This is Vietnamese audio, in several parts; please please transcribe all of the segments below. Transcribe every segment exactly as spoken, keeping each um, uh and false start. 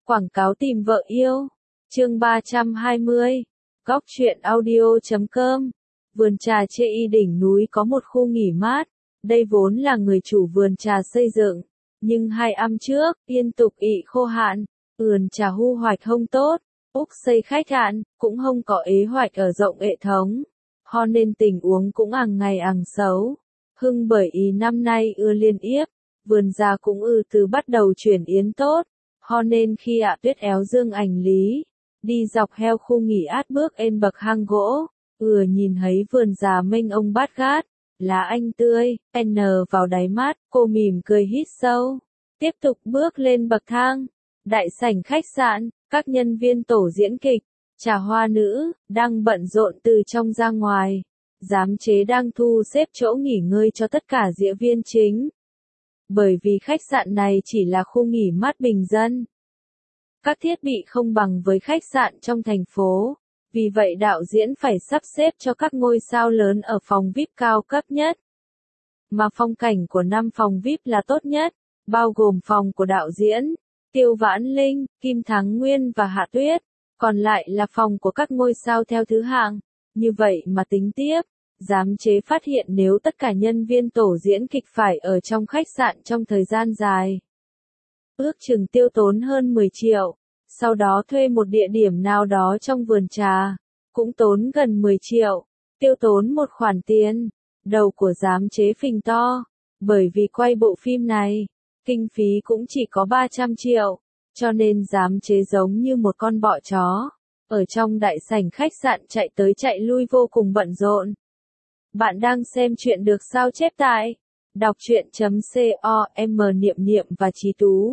Quảng cáo tìm vợ yêu. Chương ba trăm hai mươi. Góc truyện audio chấm com. Vườn trà Chê Y đỉnh núi có một khu nghỉ mát. Đây vốn là người chủ vườn trà xây dựng, nhưng hai năm trước, liên tục ị khô hạn, vườn trà hu hoạch không tốt, Úc xây khách hạn, cũng không có ế hoạch ở rộng hệ thống. Ho nên tình uống cũng ằng ngày ằng xấu. Hưng bởi ý năm nay ưa liên yếp, vườn già cũng ư từ bắt đầu chuyển yến tốt. Ho nên khi ạ Tuyết éo dương ảnh lý, đi dọc heo khu nghỉ át bước ên bậc hang gỗ, ừa nhìn thấy vườn già mênh ông bát gát, lá anh tươi, n vào đáy mắt, cô mỉm cười hít sâu, tiếp tục bước lên bậc thang. Đại sảnh khách sạn, các nhân viên tổ diễn kịch, trà hoa nữ, đang bận rộn từ trong ra ngoài. Giám chế đang thu xếp chỗ nghỉ ngơi cho tất cả diễn viên chính. Bởi vì khách sạn này chỉ là khu nghỉ mát bình dân. Các thiết bị không bằng với khách sạn trong thành phố, vì vậy đạo diễn phải sắp xếp cho các ngôi sao lớn ở phòng vi ai pi cao cấp nhất. Mà phong cảnh của năm phòng vi ai pi là tốt nhất, bao gồm phòng của đạo diễn, Tiêu Vãn Linh, Kim Thắng Nguyên và Hạ Tuyết, còn lại là phòng của các ngôi sao theo thứ hạng. Như vậy mà tính tiếp, giám chế phát hiện nếu tất cả nhân viên tổ diễn kịch phải ở trong khách sạn trong thời gian dài, ước chừng tiêu tốn hơn mười triệu, sau đó thuê một địa điểm nào đó trong vườn trà, cũng tốn gần mười triệu, tiêu tốn một khoản tiền. Đầu của giám chế phình to, bởi vì quay bộ phim này, kinh phí cũng chỉ có ba trăm triệu, cho nên giám chế giống như một con bọ chó, ở trong đại sảnh khách sạn chạy tới chạy lui vô cùng bận rộn. Bạn đang xem chuyện được sao chép tại đọc truyện chấm com. Niệm Niệm và Chí Tú,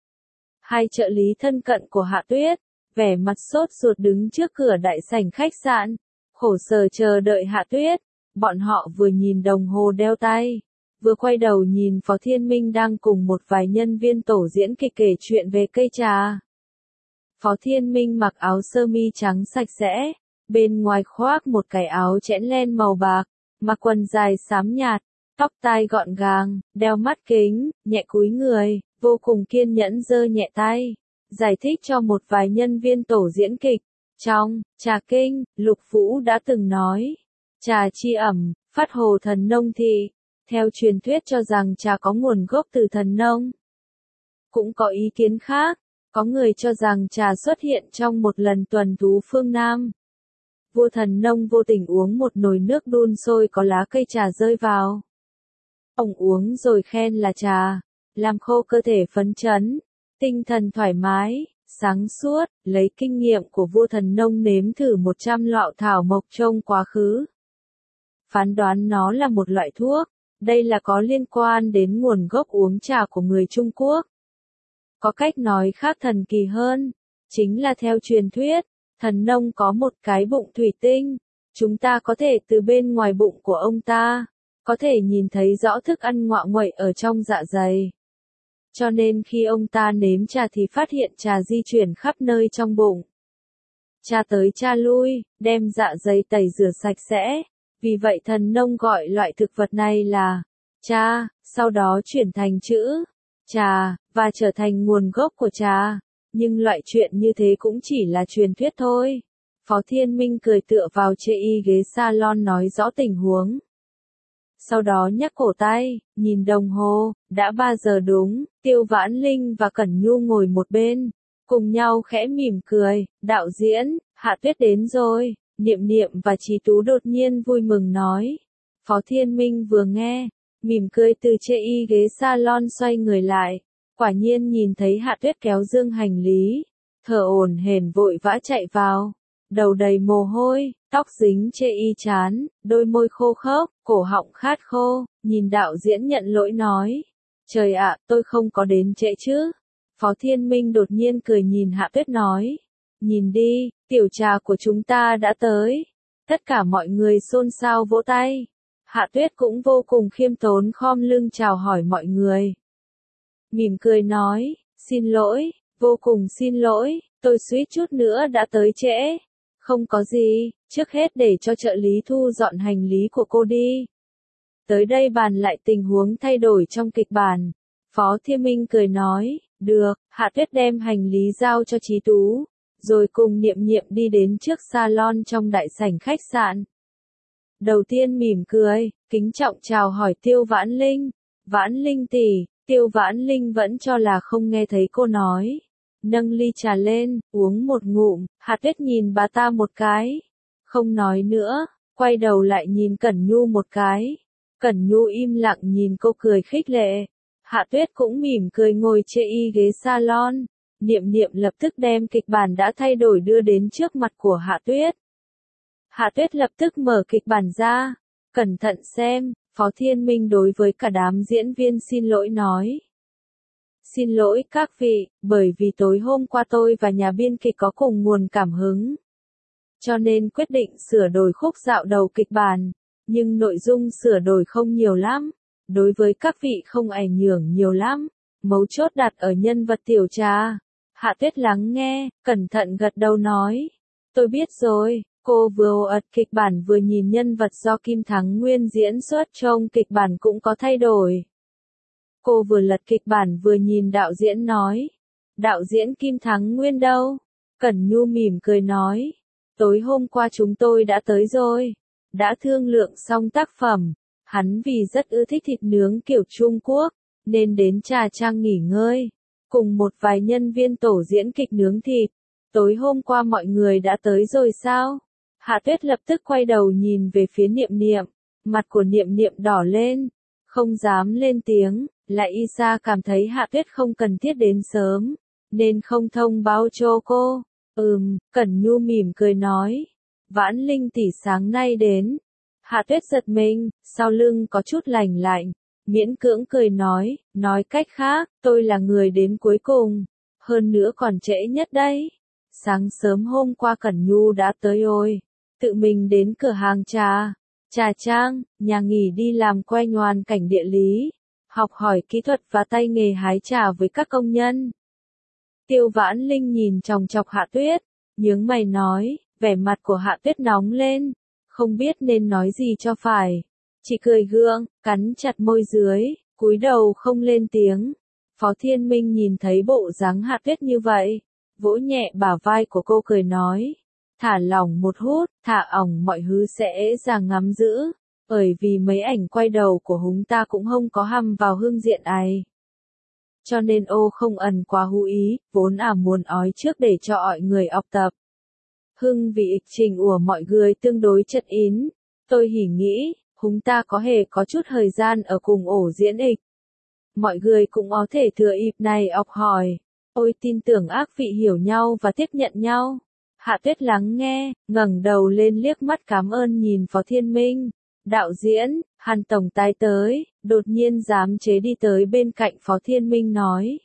hai trợ lý thân cận của Hạ Tuyết, vẻ mặt sốt ruột đứng trước cửa đại sảnh khách sạn, khổ sở chờ đợi Hạ Tuyết. Bọn họ vừa nhìn đồng hồ đeo tay, vừa quay đầu nhìn Phó Thiên Minh đang cùng một vài nhân viên tổ diễn kịch kể chuyện về cây trà. Phó Thiên Minh mặc áo sơ mi trắng sạch sẽ, bên ngoài khoác một cái áo chẽn len màu bạc, mặc quần dài xám nhạt, tóc tai gọn gàng, đeo mắt kính, nhẹ cúi người, vô cùng kiên nhẫn giơ nhẹ tay, giải thích cho một vài nhân viên tổ diễn kịch. Trong Trà Kinh, Lục Vũ đã từng nói, trà chi ẩm, phát hồ thần nông thị, theo truyền thuyết cho rằng trà có nguồn gốc từ thần nông. Cũng có ý kiến khác, có người cho rằng trà xuất hiện trong một lần tuần thú phương Nam. Vua thần nông vô tình uống một nồi nước đun sôi có lá cây trà rơi vào. Ông uống rồi khen là trà, làm khô cơ thể phấn chấn, tinh thần thoải mái, sáng suốt, lấy kinh nghiệm của vua thần nông nếm thử một trăm lọ thảo mộc trong quá khứ. Phán đoán nó là một loại thuốc, đây là có liên quan đến nguồn gốc uống trà của người Trung Quốc. Có cách nói khác thần kỳ hơn, chính là theo truyền thuyết, thần nông có một cái bụng thủy tinh, chúng ta có thể từ bên ngoài bụng của ông ta, có thể nhìn thấy rõ thức ăn ngoạ nguậy ở trong dạ dày. Cho nên khi ông ta nếm trà thì phát hiện trà di chuyển khắp nơi trong bụng. Trà tới trà lui, đem dạ dày tẩy rửa sạch sẽ, vì vậy thần nông gọi loại thực vật này là trà, sau đó chuyển thành chữ trà, và trở thành nguồn gốc của trà. Nhưng loại chuyện như thế cũng chỉ là truyền thuyết thôi. Phó Thiên Minh cười tựa vào chê y ghế salon nói rõ tình huống. Sau đó nhắc cổ tay, nhìn đồng hồ, đã ba giờ đúng. Tiêu Vãn Linh và Cẩn Nhu ngồi một bên, cùng nhau khẽ mỉm cười. Đạo diễn, Hạ Tuyết đến rồi. Niệm Niệm và Chí Tú đột nhiên vui mừng nói. Phó Thiên Minh vừa nghe, mỉm cười từ chê y ghế salon xoay người lại. Quả nhiên nhìn thấy Hạ Tuyết kéo dương hành lý, thở hổn hển vội vã chạy vào, đầu đầy mồ hôi, tóc dính chê y chán, đôi môi khô khốc, cổ họng khát khô, nhìn đạo diễn nhận lỗi nói, trời ạ, tôi không có đến trễ chứ. Phó Thiên Minh đột nhiên cười nhìn Hạ Tuyết nói, nhìn đi, tiểu trà của chúng ta đã tới. Tất cả mọi người xôn xao vỗ tay. Hạ Tuyết cũng vô cùng khiêm tốn khom lưng chào hỏi mọi người. Mỉm cười nói, xin lỗi, vô cùng xin lỗi, tôi suýt chút nữa đã tới trễ. Không có gì, trước hết để cho trợ lý thu dọn hành lý của cô đi. Tới đây bàn lại tình huống thay đổi trong kịch bản. Phó Thiên Minh cười nói, Được, Hạ Tuyết đem hành lý giao cho Chí Tú, rồi cùng Niệm Niệm đi đến trước salon trong đại sảnh khách sạn. Đầu tiên mỉm cười, kính trọng chào hỏi Tiêu Vãn Linh. Vãn Linh tỷ, Tiêu Vãn Linh vẫn cho là không nghe thấy cô nói. Nâng ly trà lên, uống một ngụm, Hạ Tuyết nhìn bà ta một cái. Không nói nữa, quay đầu lại nhìn Cẩn Nhu một cái. Cẩn Nhu im lặng nhìn cô cười khích lệ. Hạ Tuyết cũng mỉm cười ngồi trên y ghế salon. Niệm Niệm lập tức đem kịch bản đã thay đổi đưa đến trước mặt của Hạ Tuyết. Hạ Tuyết lập tức mở kịch bản ra. Cẩn thận xem, Phó Thiên Minh đối với cả đám diễn viên xin lỗi nói. Xin lỗi các vị, bởi vì tối hôm qua tôi và nhà biên kịch có cùng nguồn cảm hứng. Cho nên quyết định sửa đổi khúc dạo đầu kịch bản, nhưng nội dung sửa đổi không nhiều lắm. Đối với các vị không ảnh hưởng nhiều lắm, mấu chốt đặt ở nhân vật tiểu trà. Hạ Tuyết lắng nghe, cẩn thận gật đầu nói. Tôi biết rồi, cô vừa ợt kịch bản vừa nhìn nhân vật do Kim Thắng Nguyên diễn xuất trong kịch bản cũng có thay đổi. Cô vừa lật kịch bản vừa nhìn đạo diễn nói. Đạo diễn Kim Thắng Nguyên đâu? Cẩn Nhu mỉm cười nói. Tối hôm qua chúng tôi đã tới rồi. Đã thương lượng xong tác phẩm. Hắn vì rất ưa thích thịt nướng kiểu Trung Quốc, nên đến Trà Trang nghỉ ngơi. Cùng một vài nhân viên tổ diễn kịch nướng thịt. Tối hôm qua mọi người đã tới rồi sao? Hạ Tuyết lập tức quay đầu nhìn về phía Niệm Niệm. Mặt của Niệm Niệm đỏ lên. Không dám lên tiếng. Lại y sa cảm thấy Hạ Tuyết không cần thiết đến sớm. Nên không thông báo cho cô. Ừm, Cẩn Nhu mỉm cười nói. Vãn Linh tỷ sáng nay đến. Hạ Tuyết giật mình, sau lưng có chút lành lạnh. Miễn cưỡng cười nói, nói cách khác, tôi là người đến cuối cùng. Hơn nữa còn trễ nhất đấy. Sáng sớm hôm qua Cẩn Nhu đã tới rồi. Tự mình đến cửa hàng trà. Trà Trang, nhà nghỉ đi làm quay hoàn cảnh địa lý. Học hỏi kỹ thuật và tay nghề hái trà với các công nhân. Tiêu Vãn Linh nhìn chòng chọc Hạ Tuyết, nhướng mày nói, vẻ mặt của Hạ Tuyết nóng lên, không biết nên nói gì cho phải. Chỉ cười gượng, cắn chặt môi dưới, cúi đầu không lên tiếng. Phó Thiên Minh nhìn thấy bộ dáng Hạ Tuyết như vậy, vỗ nhẹ bả vai của cô cười nói, thả lỏng một hút, thả ỏng mọi thứ sẽ dàng ngắm giữ. Bởi vì mấy ảnh quay đầu của chúng ta cũng không có hăm vào hương diện ấy. Cho nên ô không ẩn quá hú ý, vốn à muốn ói trước để cho mọi người học tập. Hưng vị ịch trình của mọi người tương đối chất ín. Tôi hỉ nghĩ, chúng ta có hề có chút thời gian ở cùng ổ diễn ịch. Mọi người cũng có thể thừa ịp này học hỏi. Ôi tin tưởng ác vị hiểu nhau và tiếp nhận nhau. Hạ Tuyết lắng nghe, ngẩng đầu lên liếc mắt cảm ơn nhìn Phó Thiên Minh. Đạo diễn, Hàn Tổng tái tới, đột nhiên giám chế đi tới bên cạnh Phó Thiên Minh nói.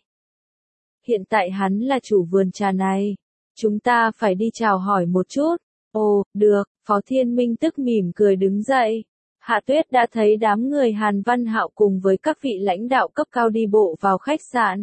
Hiện tại hắn là chủ vườn trà này. Chúng ta phải đi chào hỏi một chút. Ồ, được, Phó Thiên Minh tức mỉm cười đứng dậy. Hạ Tuyết đã thấy đám người Hàn Văn Hạo cùng với các vị lãnh đạo cấp cao đi bộ vào khách sạn.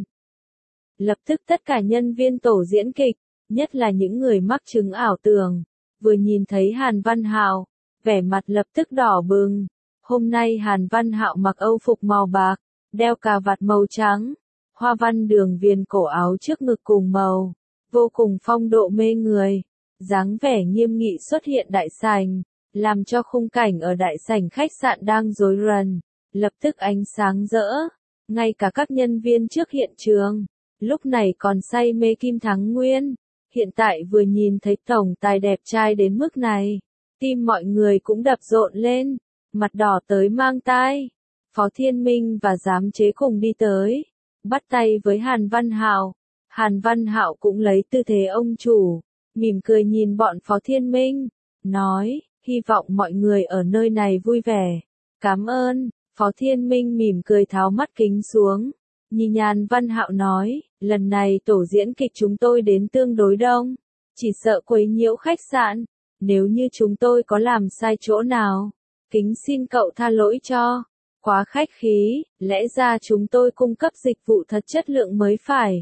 Lập tức tất cả nhân viên tổ diễn kịch, nhất là những người mắc chứng ảo tưởng, vừa nhìn thấy Hàn Văn Hạo, vẻ mặt lập tức đỏ bừng. Hôm nay Hàn Văn Hạo mặc âu phục màu bạc, đeo cà vạt màu trắng, hoa văn đường viền cổ áo trước ngực cùng màu, vô cùng phong độ mê người. Dáng vẻ nghiêm nghị xuất hiện đại sảnh, làm cho khung cảnh ở đại sảnh khách sạn đang rối ren, lập tức ánh sáng rỡ. Ngay cả các nhân viên trước hiện trường, lúc này còn say mê Kim Thắng Nguyên, hiện tại vừa nhìn thấy tổng tài đẹp trai đến mức này, tim mọi người cũng đập rộn lên, mặt đỏ tới mang tai. Phó Thiên Minh và giám chế cùng đi tới, bắt tay với Hàn Văn Hạo. Hàn Văn Hạo cũng lấy tư thế ông chủ, mỉm cười nhìn bọn Phó Thiên Minh, nói, hy vọng mọi người ở nơi này vui vẻ. Cảm ơn. Phó Thiên Minh mỉm cười tháo mắt kính xuống, nhìn Hàn Văn Hạo nói, lần này tổ diễn kịch chúng tôi đến tương đối đông, chỉ sợ quấy nhiễu khách sạn, nếu như chúng tôi có làm sai chỗ nào, kính xin cậu tha lỗi cho. Quá khách khí, lẽ ra chúng tôi cung cấp dịch vụ thật chất lượng mới phải.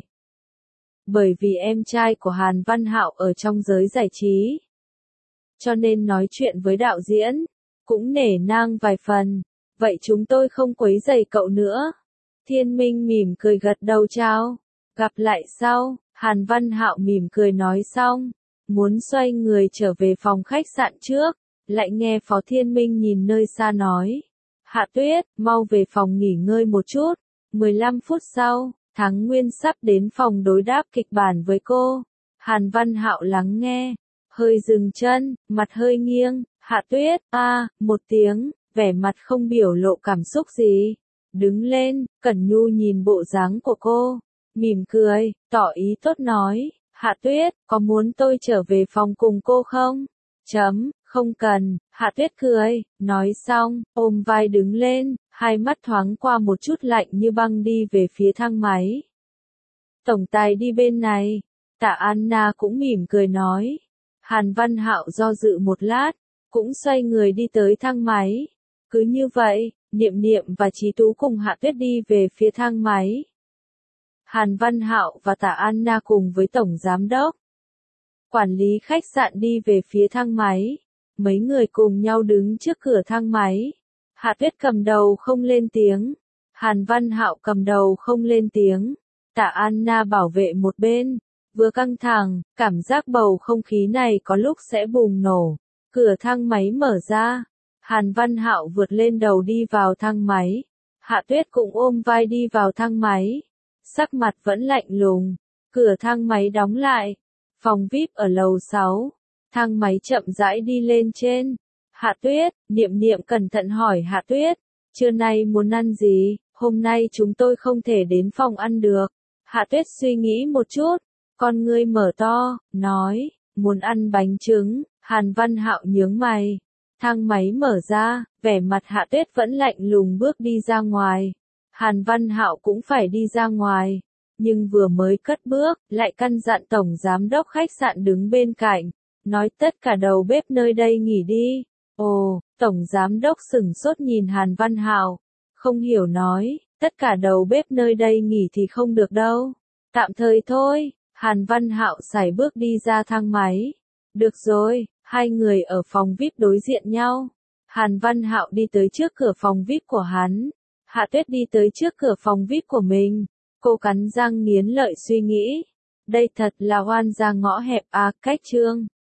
Bởi vì em trai của Hàn Văn Hạo ở trong giới giải trí, cho nên nói chuyện với đạo diễn, cũng nể nang vài phần. Vậy chúng tôi không quấy rầy cậu nữa. Thiên Minh mỉm cười gật đầu chào. Gặp lại sau, Hàn Văn Hạo mỉm cười nói xong, muốn xoay người trở về phòng khách sạn trước, lại nghe Phó Thiên Minh nhìn nơi xa nói. Hạ Tuyết, mau về phòng nghỉ ngơi một chút. mười lăm phút sau, Thắng Nguyên sắp đến phòng đối đáp kịch bản với cô. Hàn Văn Hạo lắng nghe, hơi dừng chân, mặt hơi nghiêng. Hạ Tuyết, a, à, một tiếng, vẻ mặt không biểu lộ cảm xúc gì. Đứng lên, Cẩn Nhu nhìn bộ dáng của cô, mỉm cười, tỏ ý tốt nói. Hạ Tuyết, có muốn tôi trở về phòng cùng cô không? Chấm, không cần. Hạ Tuyết cười, nói xong, ôm vai đứng lên, hai mắt thoáng qua một chút lạnh như băng đi về phía thang máy. Tổng tài đi bên này. Tạ Anna cũng mỉm cười nói. Hàn Văn Hạo do dự một lát, cũng xoay người đi tới thang máy. Cứ như vậy, Niệm Niệm và Chí Tú cùng Hạ Tuyết đi về phía thang máy. Hàn Văn Hạo và Tạ Anna cùng với Tổng Giám đốc, quản lý khách sạn đi về phía thang máy. Mấy người cùng nhau đứng trước cửa thang máy. Hạ Tuyết cầm đầu không lên tiếng. Hàn Văn Hạo cầm đầu không lên tiếng. Tạ Anna bảo vệ một bên. Vừa căng thẳng, cảm giác bầu không khí này có lúc sẽ bùng nổ. Cửa thang máy mở ra. Hàn Văn Hạo vượt lên đầu đi vào thang máy. Hạ Tuyết cũng ôm vai đi vào thang máy. Sắc mặt vẫn lạnh lùng. Cửa thang máy đóng lại. Phòng vi ai pi ở lầu sáu. Thang máy chậm rãi đi lên trên. Hạ Tuyết, Niệm Niệm cẩn thận hỏi Hạ Tuyết. Trưa nay muốn ăn gì? Hôm nay chúng tôi không thể đến phòng ăn được. Hạ Tuyết suy nghĩ một chút. Con ngươi mở to, nói. Muốn ăn bánh trứng. Hàn Văn Hạo nhướng mày. Thang máy mở ra, vẻ mặt Hạ Tuyết vẫn lạnh lùng bước đi ra ngoài. Hàn Văn Hạo cũng phải đi ra ngoài. Nhưng vừa mới cất bước, lại căn dặn Tổng Giám đốc khách sạn đứng bên cạnh. Nói tất cả đầu bếp nơi đây nghỉ đi. Ồ, Tổng Giám đốc sửng sốt nhìn Hàn Văn Hạo. Không hiểu nói, tất cả đầu bếp nơi đây nghỉ thì không được đâu. Tạm thời thôi. Hàn Văn Hạo sải bước đi ra thang máy. Được rồi, hai người ở phòng vi ai pi đối diện nhau. Hàn Văn Hạo đi tới trước cửa phòng vi ai pi của hắn. Hạ Tuyết đi tới trước cửa phòng vi ai pi của mình. Cô cắn răng nghiến lợi suy nghĩ. Đây thật là oan gia ngõ hẹp à, cách trương.